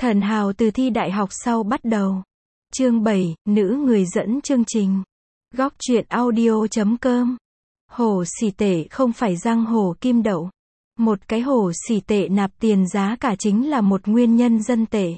Thần hào từ thi đại học sau bắt đầu. Chương 7, nữ người dẫn chương trình. Góc truyện audio.com. Hổ xỉ tệ không phải răng hổ kim đậu. Một cái hổ xỉ tệ nạp tiền giá cả chính là một nguyên nhân dân tệ.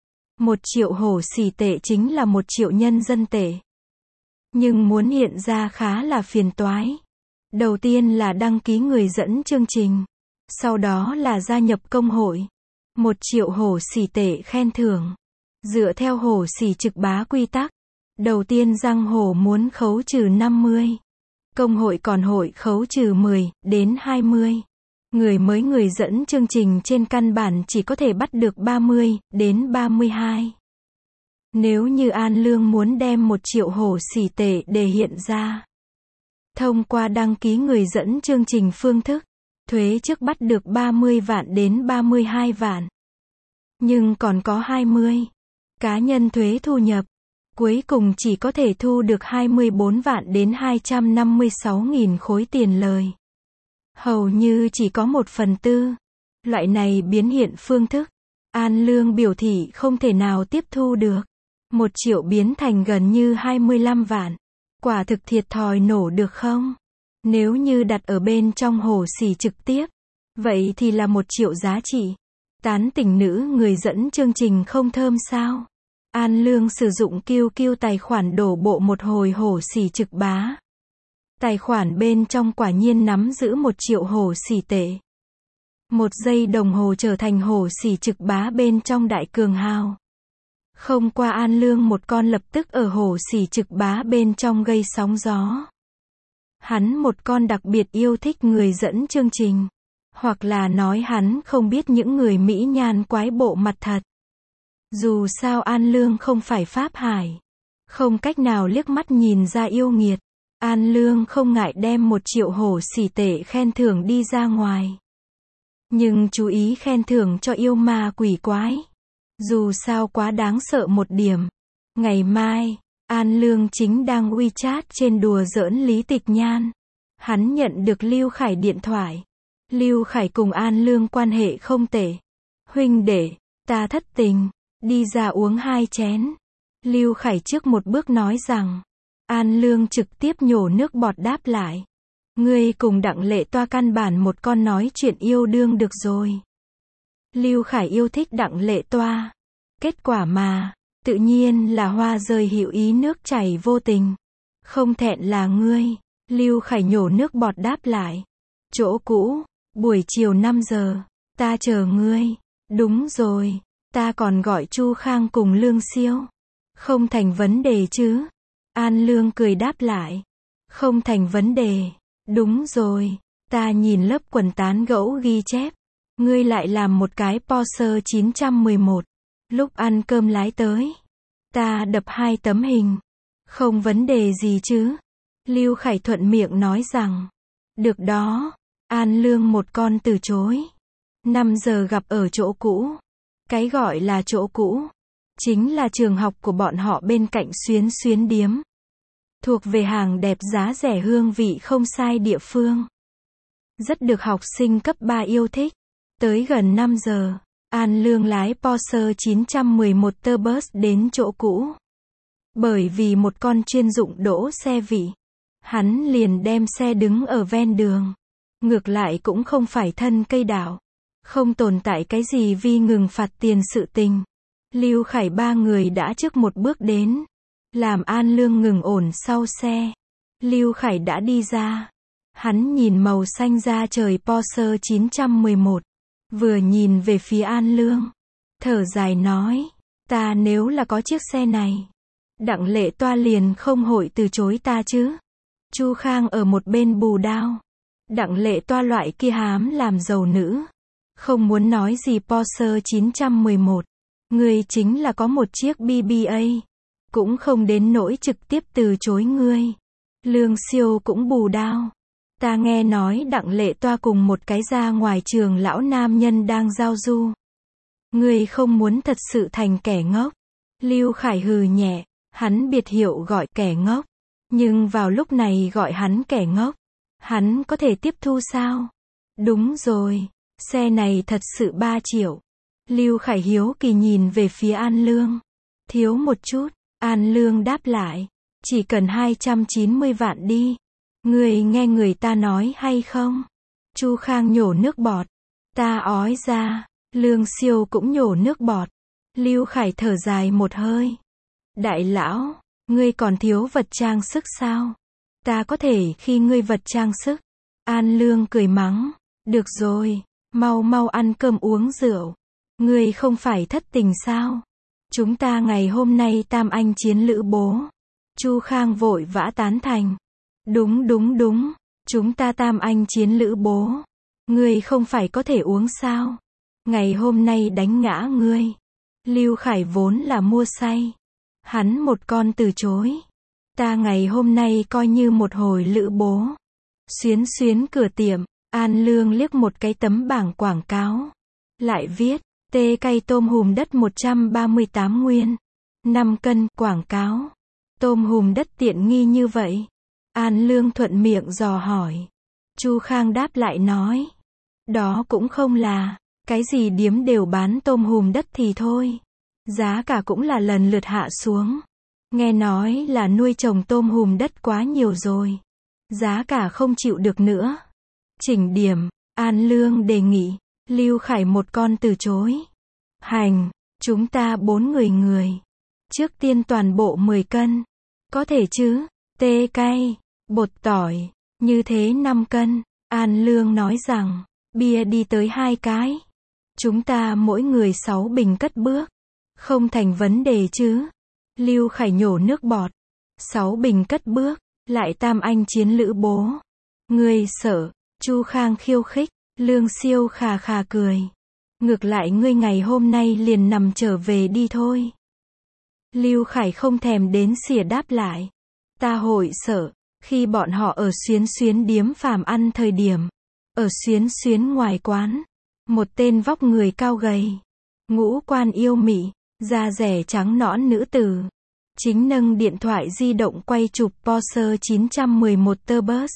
1 triệu hổ xỉ tệ chính là 1 triệu nhân dân tệ. Nhưng muốn hiện ra khá là phiền toái. Đầu tiên là đăng ký người dẫn chương trình. Sau đó là gia nhập công hội. 1 triệu hổ xỉ tệ khen thưởng. Dựa theo hổ xỉ trực bá quy tắc. Đầu tiên răng hổ muốn khấu trừ 50. Công hội còn hội khấu trừ 10 đến 20. Người mới người dẫn chương trình trên căn bản chỉ có thể bắt được 30 đến 32. Nếu như An Lương muốn đem 1 triệu hổ xỉ tệ để hiện ra. Thông qua đăng ký người dẫn chương trình phương thức. Thuế trước bắt được 30 vạn đến 32 vạn. Nhưng còn có 20. Cá nhân thuế thu nhập. Cuối cùng chỉ có thể thu được 24 vạn đến 256.000 khối tiền lời. Hầu như chỉ có 1/4. Loại này biến hiện phương thức. An Lương biểu thị không thể nào tiếp thu được. 1 triệu biến thành gần như 25 vạn. Quả thực thiệt thòi nổ được không? Nếu như đặt ở bên trong hổ xỉ trực tiếp. Vậy thì là 1 triệu giá trị. Tán tỉnh nữ người dẫn chương trình không thơm sao? An Lương sử dụng QQ tài khoản đổ bộ một hồi hổ xỉ trực bá. Tài khoản bên trong quả nhiên nắm giữ 1 triệu hổ xỉ tệ. 1 giây đồng hồ trở thành hổ xỉ trực bá bên trong đại cường hào. Không qua An Lương một con lập tức ở hổ xỉ trực bá bên trong gây sóng gió. Hắn một con đặc biệt yêu thích người dẫn chương trình. Hoặc là nói hắn không biết những người mỹ nhan quái bộ mặt thật. Dù sao An Lương không phải Pháp Hải. Không cách nào liếc mắt nhìn ra yêu nghiệt. An Lương không ngại đem 1 triệu hổ xỉ tệ khen thưởng đi ra ngoài. Nhưng chú ý khen thưởng cho yêu ma quỷ quái. Dù sao quá đáng sợ một điểm. Ngày mai, An Lương chính đang WeChat trên đùa giỡn Lý Tịch Nhan. Hắn nhận được Lưu Khải điện thoại. Lưu Khải cùng An Lương quan hệ không tệ. Huynh đệ, ta thất tình, đi ra uống 2 chén. Lưu Khải trước một bước nói rằng. An Lương trực tiếp nhổ nước bọt đáp lại. Ngươi cùng Đặng Lệ Toa căn bản một con nói chuyện yêu đương được rồi. Lưu Khải yêu thích Đặng Lệ Toa. Kết quả mà, tự nhiên là hoa rơi hữu ý nước chảy vô tình. Không thẹn là ngươi. Lưu Khải nhổ nước bọt đáp lại. Chỗ cũ, buổi chiều 5 giờ, ta chờ ngươi. Đúng rồi, ta còn gọi Chu Khang cùng Lương Siêu. Không thành vấn đề chứ? An Lương cười đáp lại. Không thành vấn đề. Đúng rồi, ta nhìn lớp quần tán gẫu ghi chép. Ngươi lại làm một cái Porsche 911. Lúc ăn cơm lái tới. Ta đập 2 tấm hình. Không vấn đề gì chứ? Lưu Khải thuận miệng nói rằng. Được đó. An Lương một con từ chối. 5 giờ gặp ở chỗ cũ. Cái gọi là chỗ cũ. Chính là trường học của bọn họ bên cạnh Xuyến Xuyến điếm. Thuộc về hàng đẹp giá rẻ hương vị không sai địa phương. Rất được học sinh cấp 3 yêu thích. Tới gần 5 giờ. An Lương lái Porsche 911 Turbus đến chỗ cũ. Bởi vì một con chuyên dụng đỗ xe vị. Hắn liền đem xe đứng ở ven đường. Ngược lại cũng không phải thân cây đảo. Không tồn tại cái gì vi ngừng phạt tiền sự tình. Lưu Khải 3 người đã trước một bước đến. Làm An Lương ngừng ổn sau xe. Lưu Khải đã đi ra. Hắn nhìn màu xanh da trời Porsche 911. Vừa nhìn về phía An Lương. Thở dài nói. Ta nếu là có chiếc xe này. Đặng Lệ Toa liền không hội từ chối ta chứ. Chu Khang ở một bên bù đao. Đặng Lệ Toa loại kia hám làm giàu nữ. Không muốn nói gì Porsche 911. Ngươi chính là có một chiếc BBA. Cũng không đến nỗi trực tiếp từ chối ngươi. Lương Siêu cũng bù đao. Ta nghe nói Đặng Lệ Toa cùng một cái ra ngoài trường lão nam nhân đang giao du. Ngươi không muốn thật sự thành kẻ ngốc. Lưu Khải hừ nhẹ. Hắn biệt hiệu gọi kẻ ngốc. Nhưng vào lúc này gọi hắn kẻ ngốc. Hắn có thể tiếp thu sao? Đúng rồi. Xe này thật sự 3 triệu. Lưu Khải hiếu kỳ nhìn về phía An Lương. Thiếu một chút, An Lương đáp lại. Chỉ cần 290 vạn đi. Người nghe người ta nói hay không? Chu Khang nhổ nước bọt. Ta ói ra. Lương Siêu cũng nhổ nước bọt. Lưu Khải thở dài một hơi. Đại lão, ngươi còn thiếu vật trang sức sao? Ta có thể khi ngươi vật trang sức. An Lương cười mắng. Được rồi, mau mau ăn cơm uống rượu. Ngươi không phải thất tình sao? Chúng ta ngày hôm nay tam anh chiến lữ bố. Chu Khang vội vã tán thành. Đúng đúng đúng, chúng ta tam anh chiến lữ bố. Ngươi không phải có thể uống sao? Ngày hôm nay đánh ngã ngươi. Lưu Khải vốn là mua say. Hắn một con từ chối. Ta ngày hôm nay coi như một hồi lữ bố. Xuyến xuyến cửa tiệm, An Lương liếc một cái tấm bảng quảng cáo. Lại viết, tê cay tôm hùm đất 138 nguyên. 5 cân, quảng cáo. Tôm hùm đất tiện nghi như vậy. An Lương thuận miệng dò hỏi. Chu Khang đáp lại nói. Đó cũng không là, cái gì điếm đều bán tôm hùm đất thì thôi. Giá cả cũng là lần lượt hạ xuống. Nghe nói là nuôi trồng tôm hùm đất quá nhiều rồi. Giá cả không chịu được nữa. Chỉnh điểm, An Lương đề nghị. Lưu Khải một con từ chối. Hành, chúng ta 4 người. Trước tiên toàn bộ 10 cân. Có thể chứ, tê cay, bột tỏi, như thế 5 cân. An Lương nói rằng, bia đi tới 2 cái. Chúng ta mỗi người 6 bình cất bước. Không thành vấn đề chứ. Lưu Khải nhổ nước bọt. 6 bình cất bước, lại tam anh chiến lữ bố. Ngươi sợ, Chu Khang khiêu khích. Lương Siêu khà khà cười. Ngược lại ngươi ngày hôm nay liền nằm trở về đi thôi. Lưu Khải không thèm đến xỉa đáp lại. Ta hội sợ, khi bọn họ ở xuyến xuyến điếm phàm ăn thời điểm. Ở xuyến xuyến ngoài quán. Một tên vóc người cao gầy. Ngũ quan yêu mị, da rẻ trắng nõn nữ tử. Chính nâng điện thoại di động quay chụp Porsche 911 Turbo.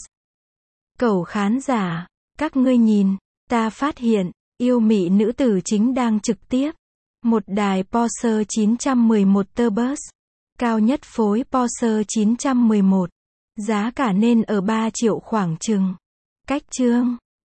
Cẩu khán giả, các ngươi nhìn, ta phát hiện, yêu mị nữ tử chính đang trực tiếp. Một đài Porsche 911 Turbo. Cao nhất phối Porsche 911. Giá cả nên ở 3 triệu khoảng chừng. Cách chương.